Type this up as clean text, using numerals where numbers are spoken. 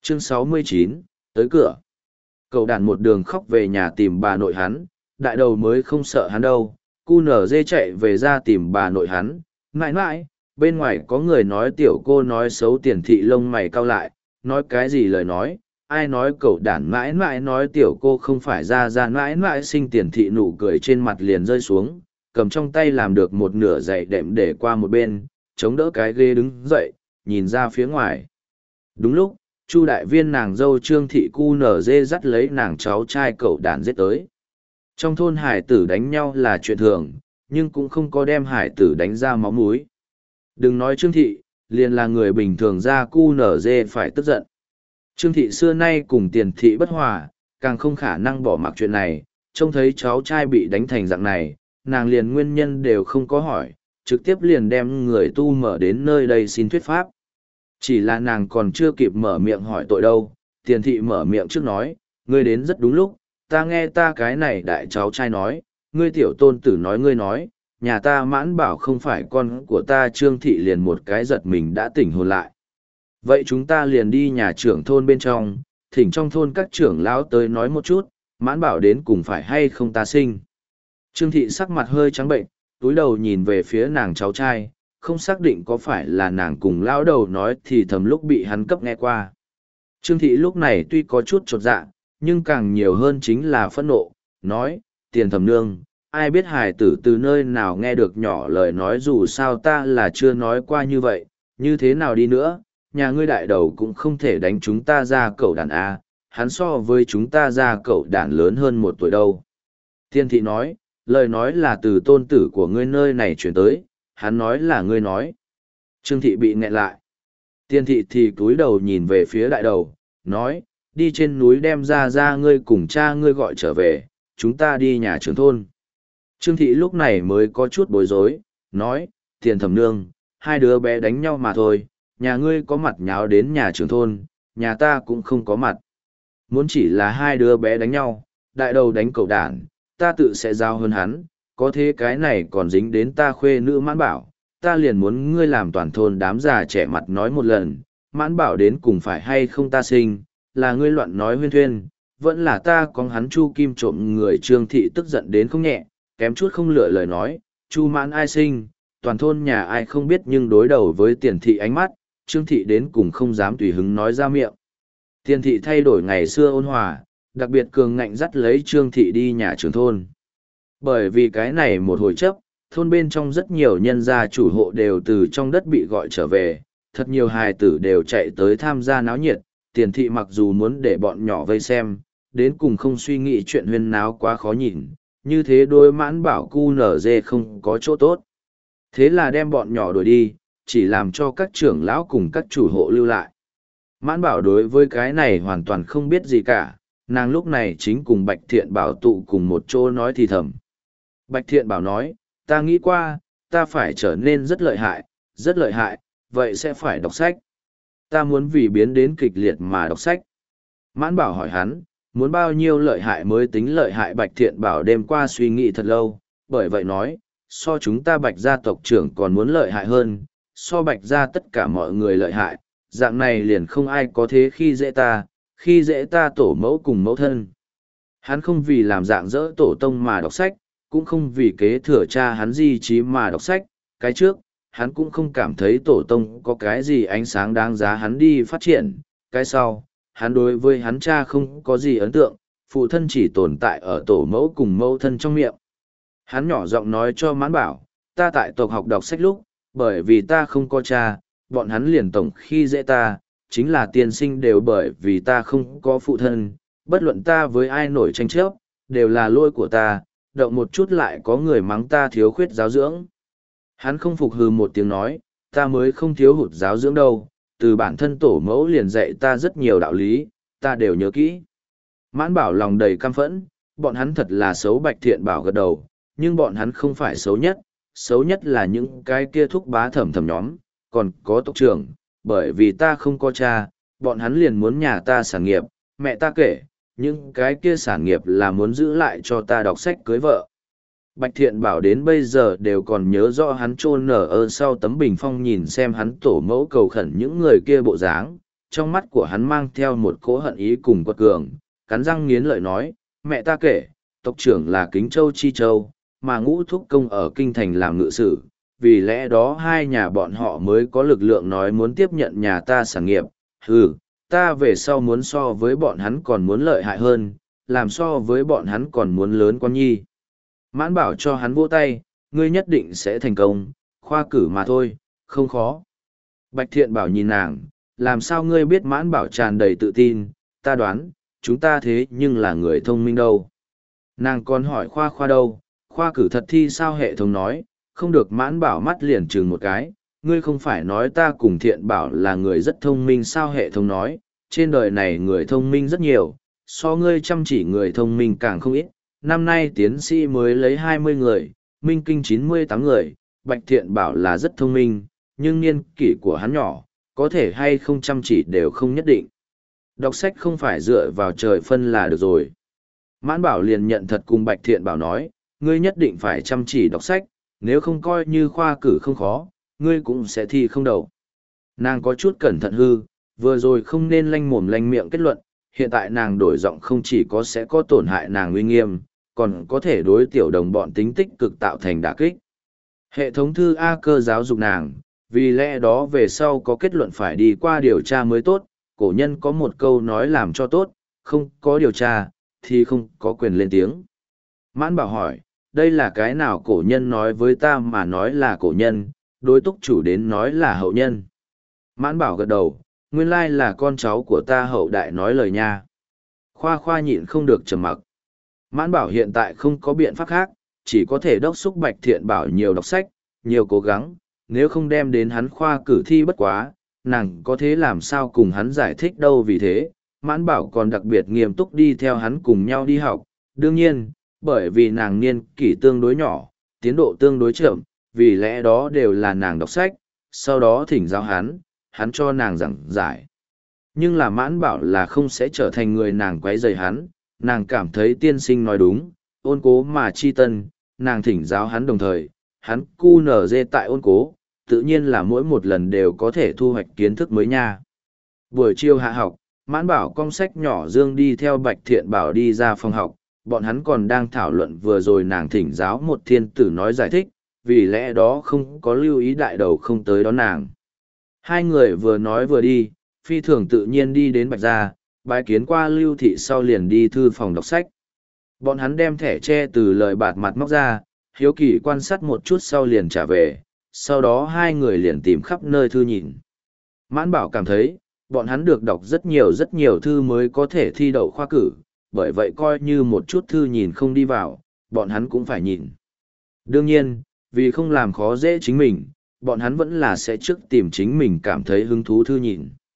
Chương 69, tới cửa. Cậu đàn một đường khóc về nhà tìm bà nội hắn, đại đầu mới không sợ hắn đâu. Cu nở dê chạy về ra tìm bà nội hắn, mãi mãi, bên ngoài có người nói tiểu cô nói xấu Tiền Thị, lông mày cau lại, nói cái gì lời nói, ai nói cậu đàn mãi mãi nói tiểu cô không phải ra mãi mãi sinh. Tiền Thị nụ cười trên mặt liền rơi xuống, cầm trong tay làm được một nửa giày đệm để qua một bên, chống đỡ cái ghế đứng dậy, nhìn ra phía ngoài. Đúng lúc, Chu đại viên nàng dâu Trương Thị cu nở dê dắt lấy nàng cháu trai cậu đàn giết tới. Trong thôn hải tử đánh nhau là chuyện thường, nhưng cũng không có đem hải tử đánh ra máu múi. Đừng nói Trương Thị, liền là người bình thường ra cu nở dê phải tức giận. Trương Thị xưa nay cùng Tiền Thị bất hòa, càng không khả năng bỏ mặc chuyện này, trông thấy cháu trai bị đánh thành dạng này, nàng liền nguyên nhân đều không có hỏi, trực tiếp liền đem người tu mở đến nơi đây xin thuyết pháp. Chỉ là nàng còn chưa kịp mở miệng hỏi tội đâu, Tiền Thị mở miệng trước nói, ngươi đến rất đúng lúc, ta nghe ta cái này đại cháu trai nói, ngươi tiểu tôn tử nói ngươi nói, nhà ta Mãn Bảo không phải con của ta. Trương Thị liền một cái giật mình đã tỉnh hồn lại. Vậy chúng ta liền đi nhà trưởng thôn bên trong, thỉnh trong thôn các trưởng lão tới nói một chút, Mãn Bảo đến cùng phải hay không ta sinh. Trương Thị sắc mặt hơi trắng bệnh, túi đầu nhìn về phía nàng cháu trai, không xác định có phải là nàng cùng lão đầu nói thì thầm lúc bị hắn cấp nghe qua. Trương Thị lúc này tuy có chút chột dạ, nhưng càng nhiều hơn chính là phẫn nộ, nói, Tiền thẩm nương, ai biết hài tử từ nơi nào nghe được nhỏ lời nói, dù sao ta là chưa nói qua như vậy, như thế nào đi nữa, nhà ngươi đại đầu cũng không thể đánh chúng ta ra cậu đàn A, hắn so với chúng ta ra cậu đàn lớn hơn 1 tuổi đâu. Tiên Thị nói, lời nói là từ tôn tử của ngươi nơi này chuyển tới, hắn nói là ngươi nói. Trương Thị bị nghẹn lại. Tiên Thị thì cúi đầu nhìn về phía đại đầu, nói, đi trên núi đem ra ngươi cùng cha ngươi gọi trở về, chúng ta đi nhà trưởng thôn. Trương Thị lúc này mới có chút bối rối, nói, Tiền thẩm nương, hai đứa bé đánh nhau mà thôi, nhà ngươi có mặt nháo đến nhà trưởng thôn, nhà ta cũng không có mặt. Muốn chỉ là hai đứa bé đánh nhau, đại đầu đánh cậu đản, ta tự sẽ giao hơn hắn, có thế cái này còn dính đến ta khuê nữ Mãn Bảo, ta liền muốn ngươi làm toàn thôn đám già trẻ mặt nói một lần, Mãn Bảo đến cùng phải hay không ta sinh, là ngươi loạn nói huyên thuyên, vẫn là ta có hắn Chu Kim trộm người. Trương Thị tức giận đến không nhẹ, kém chút không lựa lời nói, Chu Mãn ai sinh, toàn thôn nhà ai không biết, nhưng đối đầu với Tiền Thị ánh mắt, Trương Thị đến cùng không dám tùy hứng nói ra miệng. Tiền Thị thay đổi ngày xưa ôn hòa, đặc biệt cường ngạnh dắt lấy Trương Thị đi nhà trưởng thôn. Bởi vì cái này một hồi chấp, thôn bên trong rất nhiều nhân gia chủ hộ đều từ trong đất bị gọi trở về, thật nhiều hài tử đều chạy tới tham gia náo nhiệt. Tiền Thị mặc dù muốn để bọn nhỏ vây xem, đến cùng không suy nghĩ chuyện huyên náo quá khó nhìn, như thế đôi Mãn Bảo cu nở dê không có chỗ tốt. Thế là đem bọn nhỏ đuổi đi, chỉ làm cho các trưởng lão cùng các chủ hộ lưu lại. Mãn Bảo đối với cái này hoàn toàn không biết gì cả, nàng lúc này chính cùng Bạch Thiện Bảo tụ cùng một chỗ nói thì thầm. Bạch Thiện Bảo nói, ta nghĩ qua, ta phải trở nên rất lợi hại, vậy sẽ phải đọc sách. Ta muốn vì biến đến kịch liệt mà đọc sách. Mãn Bảo hỏi hắn, muốn bao nhiêu lợi hại mới tính lợi hại. Bạch Thiện Bảo đêm qua suy nghĩ thật lâu, bởi vậy nói, so chúng ta Bạch gia tộc trưởng còn muốn lợi hại hơn, so Bạch gia tất cả mọi người lợi hại, dạng này liền không ai có thế khi dễ ta tổ mẫu cùng mẫu thân. Hắn không vì làm dạng dỡ tổ tông mà đọc sách, cũng không vì kế thừa cha hắn di trí mà đọc sách, cái trước, hắn cũng không cảm thấy tổ tông có cái gì ánh sáng đáng giá hắn đi phát triển, cái sau, hắn đối với hắn cha không có gì ấn tượng, phụ thân chỉ tồn tại ở tổ mẫu cùng mẫu thân trong miệng. Hắn nhỏ giọng nói cho Mãn Bảo, ta tại tộc học đọc sách lúc, bởi vì ta không có cha, bọn hắn liền tổng khi dễ ta, chính là tiên sinh đều bởi vì ta không có phụ thân, bất luận ta với ai nổi tranh chấp, đều là lỗi của ta, động một chút lại có người mắng ta thiếu khuyết giáo dưỡng. Hắn không phục hừ một tiếng nói, ta mới không thiếu hụt giáo dưỡng đâu, từ bản thân tổ mẫu liền dạy ta rất nhiều đạo lý, ta đều nhớ kỹ. Mãn Bảo lòng đầy căm phẫn, bọn hắn thật là xấu. Bạch Thiện Bảo gật đầu, nhưng bọn hắn không phải xấu nhất là những cái kia thúc bá thẩm thẩm nhóm, còn có tộc trưởng, bởi vì ta không có cha, bọn hắn liền muốn nhà ta sản nghiệp, mẹ ta kể, những cái kia sản nghiệp là muốn giữ lại cho ta đọc sách cưới vợ. Bạch Thiện Bảo đến bây giờ đều còn nhớ rõ hắn chôn nở ở sau tấm bình phong nhìn xem hắn tổ mẫu cầu khẩn những người kia bộ dáng, trong mắt của hắn mang theo một cỗ hận ý cùng quật cường, cắn răng nghiến lợi nói, mẹ ta kể, tộc trưởng là Kính Châu Chi Châu, mà Ngũ Thúc Công ở Kinh Thành làm ngự sử, vì lẽ đó hai nhà bọn họ mới có lực lượng nói muốn tiếp nhận nhà ta sản nghiệp. Ta về sau muốn so với bọn hắn còn muốn lợi hại hơn, làm so với bọn hắn còn muốn lớn con nhi. Mãn Bảo cho hắn vỗ tay, ngươi nhất định sẽ thành công, khoa cử mà thôi, không khó. Bạch Thiện Bảo nhìn nàng, làm sao ngươi biết? Mãn Bảo tràn đầy tự tin, ta đoán, chúng ta thế nhưng là người thông minh đâu. Nàng còn hỏi khoa đâu, khoa cử thật thi sao? Hệ thống nói, không được. Mãn Bảo mắt liền chừng một cái, ngươi không phải nói ta cùng Thiện Bảo là người rất thông minh sao? Hệ thống nói, trên đời này người thông minh rất nhiều, so ngươi chăm chỉ người thông minh càng không ít. Năm nay tiến sĩ mới lấy 20 người, minh kinh 98 người, Bạch Thiện Bảo là rất thông minh, nhưng niên kỷ của hắn nhỏ, có thể hay không chăm chỉ đều không nhất định. Đọc sách không phải dựa vào trời phân là được rồi. Mãn Bảo liền nhận thật cùng Bạch Thiện Bảo nói, ngươi nhất định phải chăm chỉ đọc sách, nếu không coi như khoa cử không khó, ngươi cũng sẽ thi không đậu. Nàng có chút cẩn thận hư, vừa rồi không nên lanh mồm lanh miệng kết luận, hiện tại nàng đổi giọng không chỉ có sẽ có tổn hại nàng uy nghiêm, còn có thể đối tiểu đồng bọn tính tích cực tạo thành đả kích. Hệ thống thư A Cơ giáo dục nàng, vì lẽ đó về sau có kết luận phải đi qua điều tra mới tốt, cổ nhân có một câu nói làm cho tốt, không có điều tra, thì không có quyền lên tiếng. Mãn Bảo hỏi, đây là cái nào cổ nhân nói với ta mà nói là cổ nhân, đối túc chủ đến nói là hậu nhân? Mãn Bảo gật đầu, nguyên lai là con cháu của ta hậu đại nói lời nha. Khoa nhịn không được trầm mặc. Mãn Bảo hiện tại không có biện pháp khác, chỉ có thể đốc xúc Bạch Thiện Bảo nhiều đọc sách, nhiều cố gắng, nếu không đem đến hắn khoa cử thi bất quá, nàng có thế làm sao cùng hắn giải thích đâu. Vì thế, Mãn Bảo còn đặc biệt nghiêm túc đi theo hắn cùng nhau đi học. Đương nhiên, bởi vì nàng niên kỷ tương đối nhỏ, tiến độ tương đối chậm, vì lẽ đó đều là nàng đọc sách, sau đó thỉnh giáo hắn cho nàng giảng giải. Nhưng là Mãn Bảo là không sẽ trở thành người nàng quấy rầy hắn, nàng cảm thấy tiên sinh nói đúng, ôn cố mà chi tân, nàng thỉnh giáo hắn đồng thời, hắn cu nở dê tại ôn cố, tự nhiên là mỗi một lần đều có thể thu hoạch kiến thức mới nha. Buổi chiều hạ học, Mãn Bảo cong sách nhỏ Dương đi theo Bạch Thiện Bảo đi ra phòng học, bọn hắn còn đang thảo luận vừa rồi nàng thỉnh giáo một thiên tử nói giải thích, vì lẽ đó không có lưu ý đại đầu không tới đón nàng. Hai người vừa nói vừa đi, phi thường tự nhiên đi đến Bạch Gia, bái kiến qua Lưu Thị sau liền đi thư phòng đọc sách. Bọn hắn đem thẻ tre từ lời bạt mặt móc ra, hiếu kỳ quan sát một chút sau liền trả về, sau đó hai người liền tìm khắp nơi thư nhìn. Mãn Bảo cảm thấy, bọn hắn được đọc rất nhiều thư mới có thể thi đậu khoa cử, bởi vậy coi như một chút thư nhìn không đi vào, bọn hắn cũng phải nhìn. Đương nhiên, vì không làm khó dễ chính mình, bọn hắn vẫn là sẽ trước tìm chính mình cảm thấy hứng thú thư nhìn.